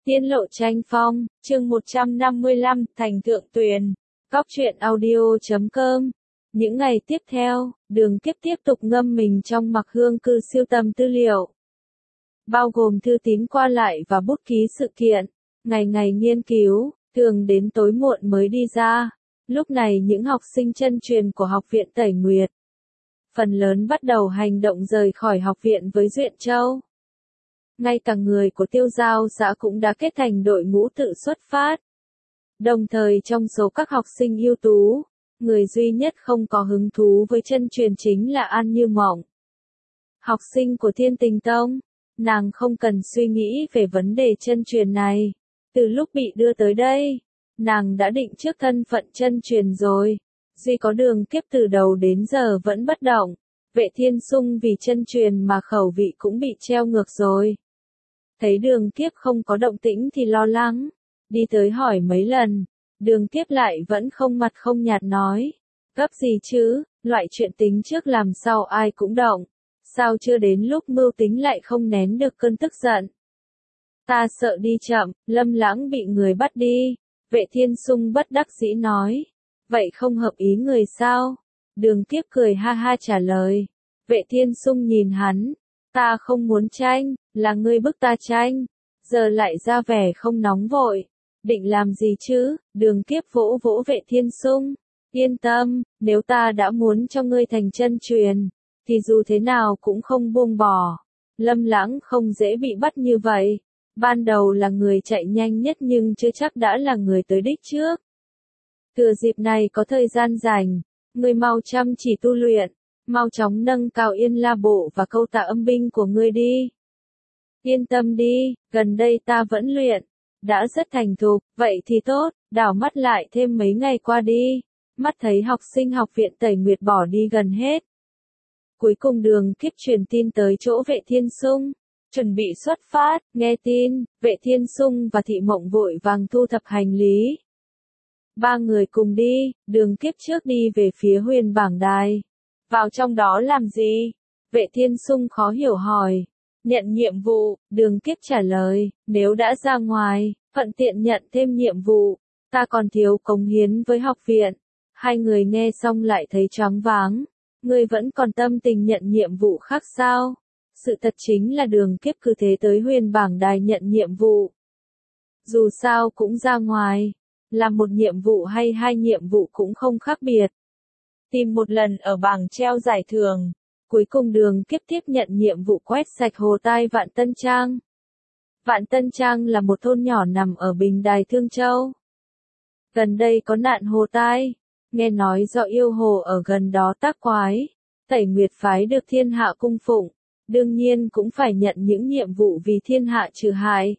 Tiên lộ tranh phong, chương 155, Thành Thượng Tuyền. Góc truyện audio.com. Những ngày tiếp theo, Đường Kiếp tiếp tục ngâm mình trong mặc hương cư siêu tầm tư liệu. Bao gồm thư tín qua lại và bút ký sự kiện. Ngày ngày nghiên cứu, thường đến tối muộn mới đi ra. Lúc này những học sinh chân truyền của học viện Tẩy Nguyệt. Phần lớn bắt đầu hành động rời khỏi học viện với Duyện Châu. Ngay cả người của Tiêu Giao xã cũng đã kết thành đội ngũ tự xuất phát. Đồng thời trong số các học sinh ưu tú, người duy nhất không có hứng thú với chân truyền chính là An Như Mộng. Học sinh của Thiên Tình Tông, nàng không cần suy nghĩ về vấn đề chân truyền này. Từ lúc bị đưa tới đây, nàng đã định trước thân phận chân truyền rồi. Duy có Đường Kiếp từ đầu đến giờ vẫn bất động. Vệ Thiên Sung vì chân truyền mà khẩu vị cũng bị treo ngược rồi. Thấy Đường Kiếp không có động tĩnh thì lo lắng, đi tới hỏi mấy lần, Đường Kiếp lại vẫn không mặt không nhạt nói, gấp gì chứ, loại chuyện tính trước làm sao ai cũng động, sao chưa đến lúc mưu tính lại không nén được cơn tức giận. Ta sợ đi chậm, Lâm Lãng bị người bắt đi, Vệ Thiên Sung bất đắc dĩ nói, vậy không hợp ý người sao? Đường Kiếp cười ha ha trả lời, Vệ Thiên Sung nhìn hắn, ta không muốn tranh, là ngươi bức ta tranh, giờ lại ra vẻ không nóng vội, định làm gì chứ? Đường Kiếp vỗ vỗ Vệ Thiên Sung, yên tâm, nếu ta đã muốn cho ngươi thành chân truyền, thì dù thế nào cũng không buông bỏ. Lâm Lãng không dễ bị bắt như vậy, ban đầu là người chạy nhanh nhất nhưng chưa chắc đã là người tới đích trước. Thừa dịp này có thời gian rảnh, ngươi mau chăm chỉ tu luyện, mau chóng nâng cao Yên La Bộ và Câu Tạ Âm binh của ngươi đi. Yên tâm đi, gần đây ta vẫn luyện, đã rất thành thục, vậy thì tốt, đảo mắt lại thêm mấy ngày qua đi, mắt thấy học sinh học viện Tẩy Nguyệt bỏ đi gần hết. Cuối cùng Đường Kiếp truyền tin tới chỗ Vệ Thiên Sung, chuẩn bị xuất phát, nghe tin, Vệ Thiên Sung và Thị Mộng vội vàng thu thập hành lý. Ba người cùng đi, Đường Kiếp trước đi về phía Huyền Bảng Đài. Vào trong đó làm gì? Vệ Thiên Sung khó hiểu hỏi. Nhận nhiệm vụ, Đường Kiếp trả lời, nếu đã ra ngoài, thuận tiện nhận thêm nhiệm vụ, ta còn thiếu cống hiến với học viện. Hai người nghe xong lại thấy choáng váng, ngươi vẫn còn tâm tình nhận nhiệm vụ khác sao? Sự thật chính là Đường Kiếp cứ thế tới Huyền Bảng Đài nhận nhiệm vụ. Dù sao cũng ra ngoài, làm một nhiệm vụ hay hai nhiệm vụ cũng không khác biệt. Tìm một lần ở bảng treo giải thưởng. Cuối cùng Đường Kiếp tiếp nhận nhiệm vụ quét sạch hồ tai Vạn Tân Trang. Vạn Tân Trang là một thôn nhỏ nằm ở Bình Đài Thương Châu. Gần đây có nạn hồ tai, nghe nói do yêu hồ ở gần đó tác quái. Tẩy Nguyệt phái được thiên hạ cung phụng, đương nhiên cũng phải nhận những nhiệm vụ vì thiên hạ trừ hại.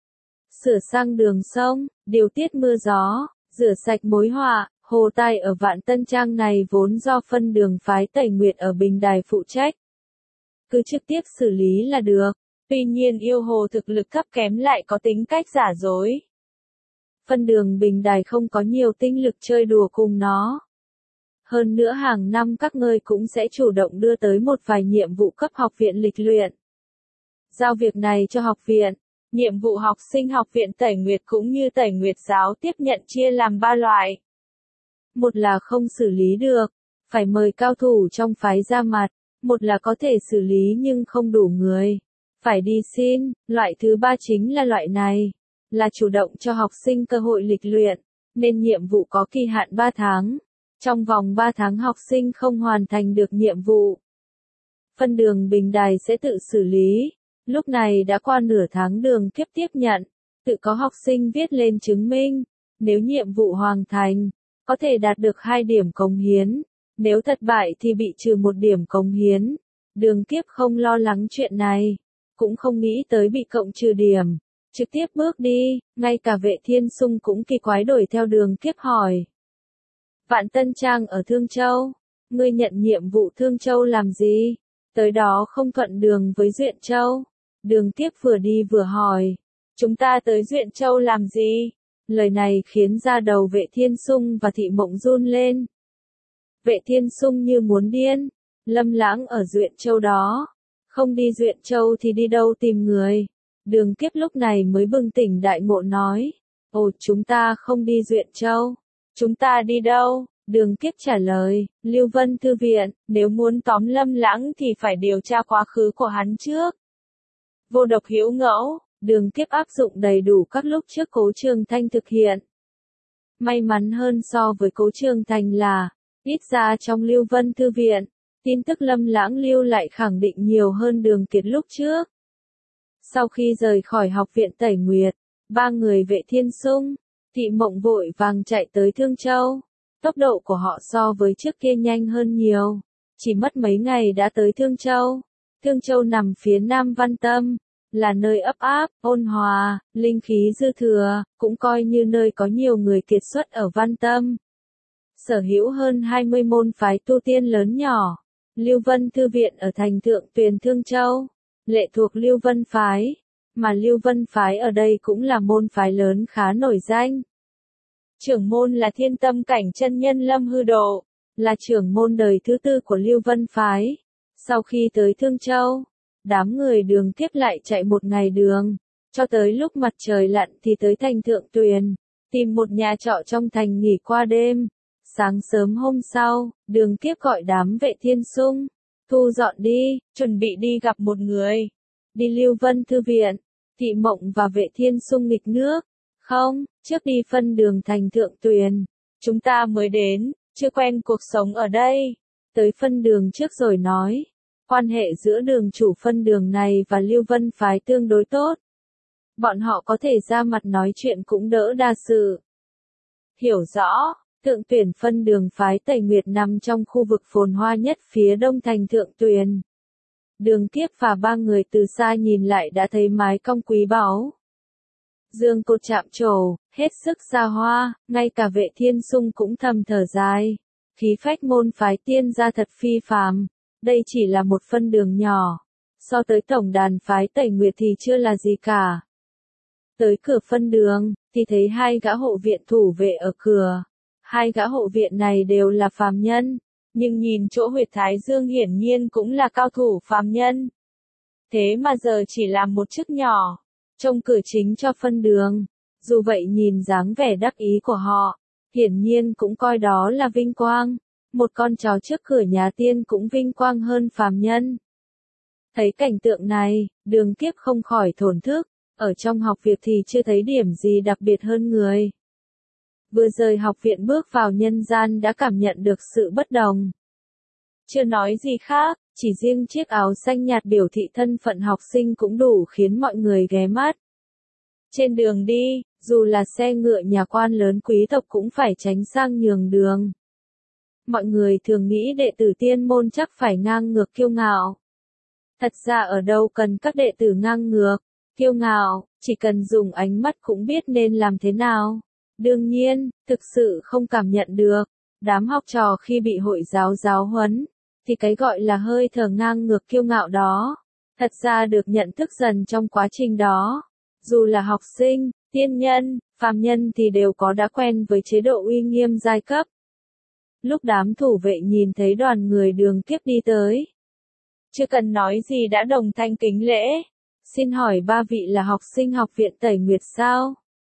Sửa sang đường sông, điều tiết mưa gió, rửa sạch mối họa. Hồ tai ở Vạn Tân Trang này vốn do phân đường phái Tẩy Nguyệt ở Bình Đài phụ trách. Cứ trực tiếp xử lý là được. Tuy nhiên yêu hồ thực lực thấp kém lại có tính cách giả dối. Phân đường Bình Đài không có nhiều tinh lực chơi đùa cùng nó. Hơn nữa hàng năm các ngươi cũng sẽ chủ động đưa tới một vài nhiệm vụ cấp học viện lịch luyện. Giao việc này cho học viện. Nhiệm vụ học sinh học viện Tẩy Nguyệt cũng như Tẩy Nguyệt giáo tiếp nhận chia làm 3 loại. Một là không xử lý được, phải mời cao thủ trong phái ra mặt, một là có thể xử lý nhưng không đủ người, phải đi xin, loại thứ ba chính là loại này, là chủ động cho học sinh cơ hội lịch luyện, nên nhiệm vụ có kỳ hạn 3 tháng. Trong vòng 3 tháng học sinh không hoàn thành được nhiệm vụ, phân đường Bình Đài sẽ tự xử lý. Lúc này đã qua nửa tháng Đường Kiếp tiếp nhận, tự có học sinh viết lên chứng minh, nếu nhiệm vụ hoàn thành, có thể đạt được 2 điểm cống hiến, nếu thất bại thì bị trừ 1 điểm cống hiến. Đường Kiếp không lo lắng chuyện này, cũng không nghĩ tới bị cộng trừ điểm, trực tiếp bước đi, ngay cả Vệ Thiên Sung cũng kỳ quái đuổi theo Đường Kiếp hỏi. Vạn Tân Trang ở Thương Châu, ngươi nhận nhiệm vụ Thương Châu làm gì? Tới đó không thuận đường với Duyện Châu. Đường Kiếp vừa đi vừa hỏi, chúng ta tới Duyện Châu làm gì? Lời này khiến da đầu Vệ Thiên Sung và Thị Mộng run lên. Vệ Thiên Sung như muốn điên, Lâm Lãng ở Duyện Châu đó, không đi Duyện Châu thì đi đâu tìm người, Đường Kiếp lúc này mới bừng tỉnh đại ngộ nói. Ồ, chúng ta không đi Duyện Châu. Chúng ta đi đâu? Đường Kiếp trả lời, Lưu Vân Thư Viện, nếu muốn tóm Lâm Lãng thì phải điều tra quá khứ của hắn trước. Vô độc hữu ngẫu, Đường Kiếp áp dụng đầy đủ các lúc trước Cố Trường Thanh thực hiện. May mắn hơn so với Cố Trường Thanh là, ít ra trong Lưu Vân Thư Viện, tin tức Lâm Lãng lưu lại khẳng định nhiều hơn Đường Kiệt lúc trước. Sau khi rời khỏi học viện Tẩy Nguyệt, ba người Vệ Thiên Sung, Thị Mộng vội vàng chạy tới Thương Châu. Tốc độ của họ so với trước kia nhanh hơn nhiều, chỉ mất mấy ngày đã tới Thương Châu. Thương Châu nằm phía nam Văn Tâm, là nơi ấp áp, ôn hòa, linh khí dư thừa, cũng coi như nơi có nhiều người kiệt xuất ở Văn Tâm. Sở hữu hơn 20 môn phái tu tiên lớn nhỏ. Lưu Vân Thư Viện ở thành Thượng Tuyền Thương Châu, lệ thuộc Lưu Vân Phái, mà Lưu Vân Phái ở đây cũng là môn phái lớn khá nổi danh. Trưởng môn là Thiên Tâm Cảnh chân nhân Lâm Hư Độ, là trưởng môn đời thứ tư của Lưu Vân Phái. Sau khi tới Thương Châu, đám người Đường Kiếp lại chạy một ngày đường, cho tới lúc mặt trời lặn thì tới thành Thượng Tuyền, tìm một nhà trọ trong thành nghỉ qua đêm. Sáng sớm hôm sau, Đường Kiếp gọi đám Vệ Thiên Sung, thu dọn đi, chuẩn bị đi gặp một người. Đi Lưu Vân Thư Viện, Thị Mộng và Vệ Thiên Sung nghịch nước. Không, trước đi phân đường thành Thượng Tuyền. Chúng ta mới đến, chưa quen cuộc sống ở đây. Tới phân đường trước rồi nói. Quan hệ giữa đường chủ phân đường này và Lưu Vân Phái tương đối tốt. Bọn họ có thể ra mặt nói chuyện cũng đỡ đa sự. Hiểu rõ, Thượng Tuyền phân đường phái Tẩy Nguyệt nằm trong khu vực phồn hoa nhất phía đông thành Thượng Tuyền. Đường Kiếp và ba người từ xa nhìn lại đã thấy mái cong quý báu. Dương cột chạm trổ, hết sức xa hoa, ngay cả Vệ Thiên Sung cũng thầm thở dài. Khí phách môn phái tiên gia thật phi phàm, đây chỉ là một phân đường nhỏ. So tới tổng đàn phái Tẩy Nguyệt thì chưa là gì cả. Tới cửa phân đường, thì thấy hai gã hộ viện thủ vệ ở cửa. Hai gã hộ viện này đều là phàm nhân, nhưng nhìn chỗ huyệt thái dương hiển nhiên cũng là cao thủ phàm nhân. Thế mà giờ chỉ làm một chức nhỏ, trông cửa chính cho phân đường. Dù vậy nhìn dáng vẻ đắc ý của họ, hiển nhiên cũng coi đó là vinh quang. Một con chó trước cửa nhà tiên cũng vinh quang hơn phàm nhân. Thấy cảnh tượng này, Đường Kiếp không khỏi thổn thức, ở trong học viện thì chưa thấy điểm gì đặc biệt hơn người. Vừa rời học viện bước vào nhân gian đã cảm nhận được sự bất đồng. Chưa nói gì khác, chỉ riêng chiếc áo xanh nhạt biểu thị thân phận học sinh cũng đủ khiến mọi người ghé mắt. Trên đường đi, dù là xe ngựa nhà quan lớn quý tộc cũng phải tránh sang nhường đường. Mọi người thường nghĩ đệ tử tiên môn chắc phải ngang ngược kiêu ngạo. Thật ra ở đâu cần các đệ tử ngang ngược, kiêu ngạo, chỉ cần dùng ánh mắt cũng biết nên làm thế nào. Đương nhiên, thực sự không cảm nhận được, đám học trò khi bị hội giáo giáo huấn, thì cái gọi là hơi thở ngang ngược kiêu ngạo đó, thật ra được nhận thức dần trong quá trình đó. Dù là học sinh, tiên nhân, phàm nhân thì đều có đã quen với chế độ uy nghiêm giai cấp. Lúc đám thủ vệ nhìn thấy đoàn người Đường Kiếp đi tới, chưa cần nói gì đã đồng thanh kính lễ. Xin hỏi ba vị là học sinh học viện Tẩy Nguyệt sao?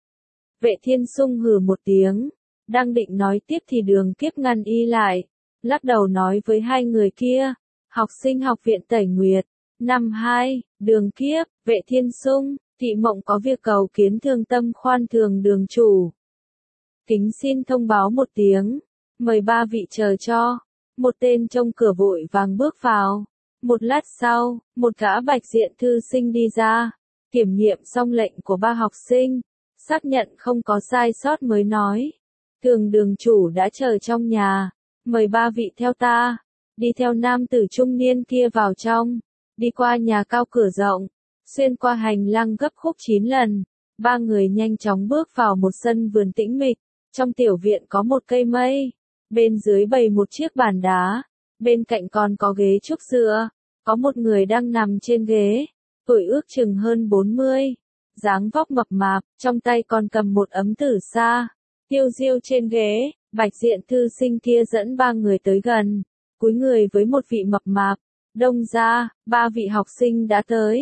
Vệ Thiên Sung hừ một tiếng, đang định nói tiếp thì Đường Kiếp ngăn y lại, lắc đầu nói với hai người kia, học sinh học viện Tẩy Nguyệt, năm 2, Đường Kiếp, Vệ Thiên Sung, Thị Mộng có việc cầu kiến Thương Tâm khoan thường đường chủ. Kính xin thông báo một tiếng, mời ba vị chờ cho. Một tên trông cửa vội vàng bước vào. Một lát sau, một gã bạch diện thư sinh đi ra, kiểm nghiệm xong lệnh của ba học sinh, xác nhận không có sai sót mới nói. Thường đường chủ đã chờ trong nhà, mời ba vị theo ta. Đi theo nam tử trung niên kia vào trong, đi qua nhà cao cửa rộng, xuyên qua hành lang gấp khúc 9 lần. Ba người nhanh chóng bước vào một sân vườn tĩnh mịch, trong tiểu viện có một cây mây, bên dưới bày một chiếc bàn đá, bên cạnh còn có ghế trúc dựa, có một người đang nằm trên ghế, tuổi ước chừng hơn 40, dáng vóc mập mạp, trong tay còn cầm một ấm tử sa, tiêu diêu trên ghế. Bạch diện thư sinh kia dẫn ba người tới gần, cúi người với một vị mập mạp, đông ra, ba vị học sinh đã tới.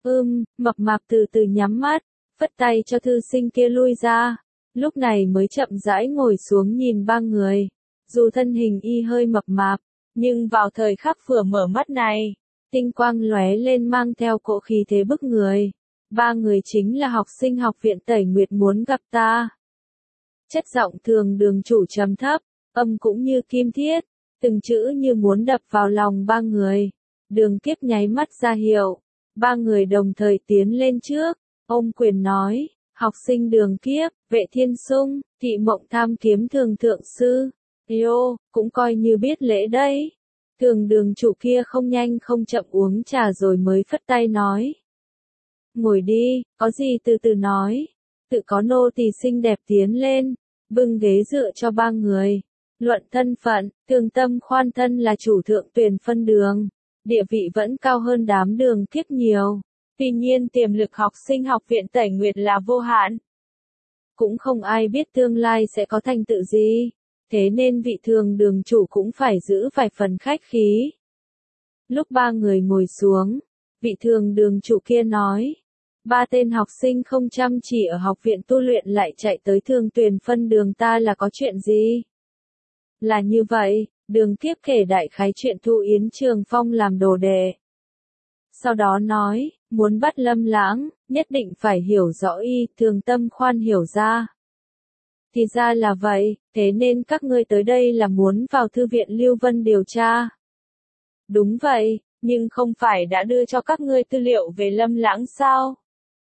Mập mạp từ từ nhắm mắt, phất tay cho thư sinh kia lui ra. Lúc này mới chậm rãi ngồi xuống nhìn ba người. Dù thân hình y hơi mập mạp, nhưng vào thời khắc vừa mở mắt này, tinh quang lóe lên mang theo cỗ khí thế bức người. Ba người chính là học sinh học viện Tẩy Nguyệt muốn gặp ta. Chất giọng Thường Đường chủ trầm thấp, âm cũng như kim thiết, từng chữ như muốn đập vào lòng ba người. Đường Kiếp nháy mắt ra hiệu, ba người đồng thời tiến lên trước, ôm quyền nói, học sinh Đường Kiếp, Vệ Thiên Sung, Thị Mộng tham kiếm thường thượng sư, cũng coi như biết lễ đấy. Thường Đường chủ kia không nhanh không chậm uống trà rồi mới phất tay nói. Ngồi đi, có gì từ từ nói. Tự có nô tỳ xinh đẹp tiến lên, bưng ghế dựa cho ba người. Luận thân phận, Thường Tâm Khoan thân là chủ Thượng Tuyền phân đường, địa vị vẫn cao hơn đám Đường Kiếp nhiều. Tuy nhiên tiềm lực học sinh học viện Tẩy Nguyệt là vô hạn. Cũng không ai biết tương lai sẽ có thành tựu gì, thế nên vị Thường Đường chủ cũng phải giữ vài phần khách khí. Lúc ba người ngồi xuống, vị Thường Đường chủ kia nói, ba tên học sinh không chăm chỉ ở học viện tu luyện lại chạy tới Thường Tuyền phân đường ta là có chuyện gì? Là như vậy, Đường Kiếp kể đại khái chuyện Thu Yến Trường Phong làm đồ đệ. Sau đó nói, muốn bắt Lâm Lãng, nhất định phải hiểu rõ y, Thường Tâm Khoan hiểu ra. Thì ra là vậy, thế nên các ngươi tới đây là muốn vào thư viện Lưu Vân điều tra. Đúng vậy, nhưng không phải đã đưa cho các ngươi tư liệu về Lâm Lãng sao?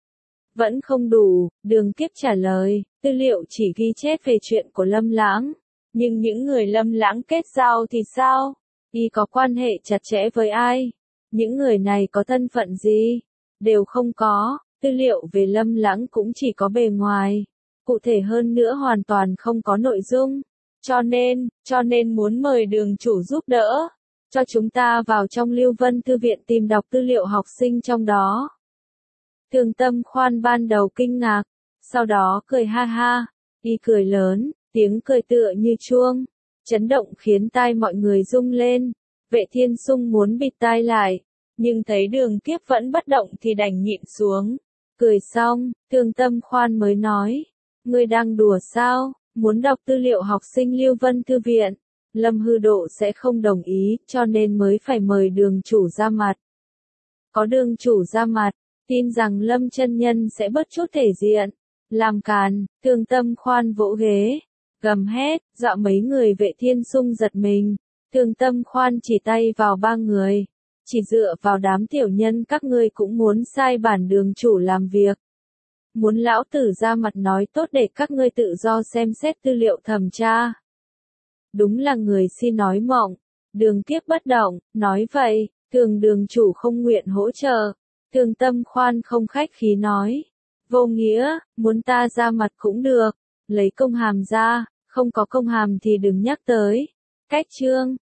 Vẫn không đủ, Đường Kiếp trả lời, tư liệu chỉ ghi chép về chuyện của Lâm Lãng. Nhưng những người Lâm Lãng kết giao thì sao? Y có quan hệ chặt chẽ với ai? Những người này có thân phận gì? Đều không có, tư liệu về Lâm Lãng cũng chỉ có bề ngoài. Cụ thể hơn nữa hoàn toàn không có nội dung. Cho nên muốn mời đường chủ giúp đỡ. Cho chúng ta vào trong Lưu Vân Thư viện tìm đọc tư liệu học sinh trong đó. Thường Tâm Khoan ban đầu kinh ngạc, sau đó cười ha ha, y cười lớn, tiếng cười tựa như chuông, chấn động khiến tai mọi người rung lên. Vệ Thiên Sung muốn bịt tai lại, nhưng thấy Đường Kiếp vẫn bất động thì đành nhịn xuống. Cười xong, Thường Tâm Khoan mới nói, ngươi đang đùa sao, muốn đọc tư liệu học sinh Lưu Vân Thư viện. Lâm Hư Độ sẽ không đồng ý, cho nên mới phải mời đường chủ ra mặt. Có đường chủ ra mặt, tin rằng Lâm chân nhân sẽ bớt chút thể diện. Làm càn, Thường Tâm Khoan vỗ ghế, gầm hét, dọa mấy người Vệ Thiên Sung giật mình. Thường Tâm Khoan chỉ tay vào ba người. Chỉ dựa vào đám tiểu nhân các ngươi cũng muốn sai bản đường chủ làm việc. Muốn lão tử ra mặt nói tốt để các ngươi tự do xem xét tư liệu thẩm tra. Đúng là người si nói mộng. Đường Kiếp bất động, nói vậy, Thường đường chủ không nguyện hỗ trợ. Thường Tâm Khoan không khách khí nói. Vô nghĩa, muốn ta ra mặt cũng được. Lấy công hàm ra, không có công hàm thì đừng nhắc tới. Cách chương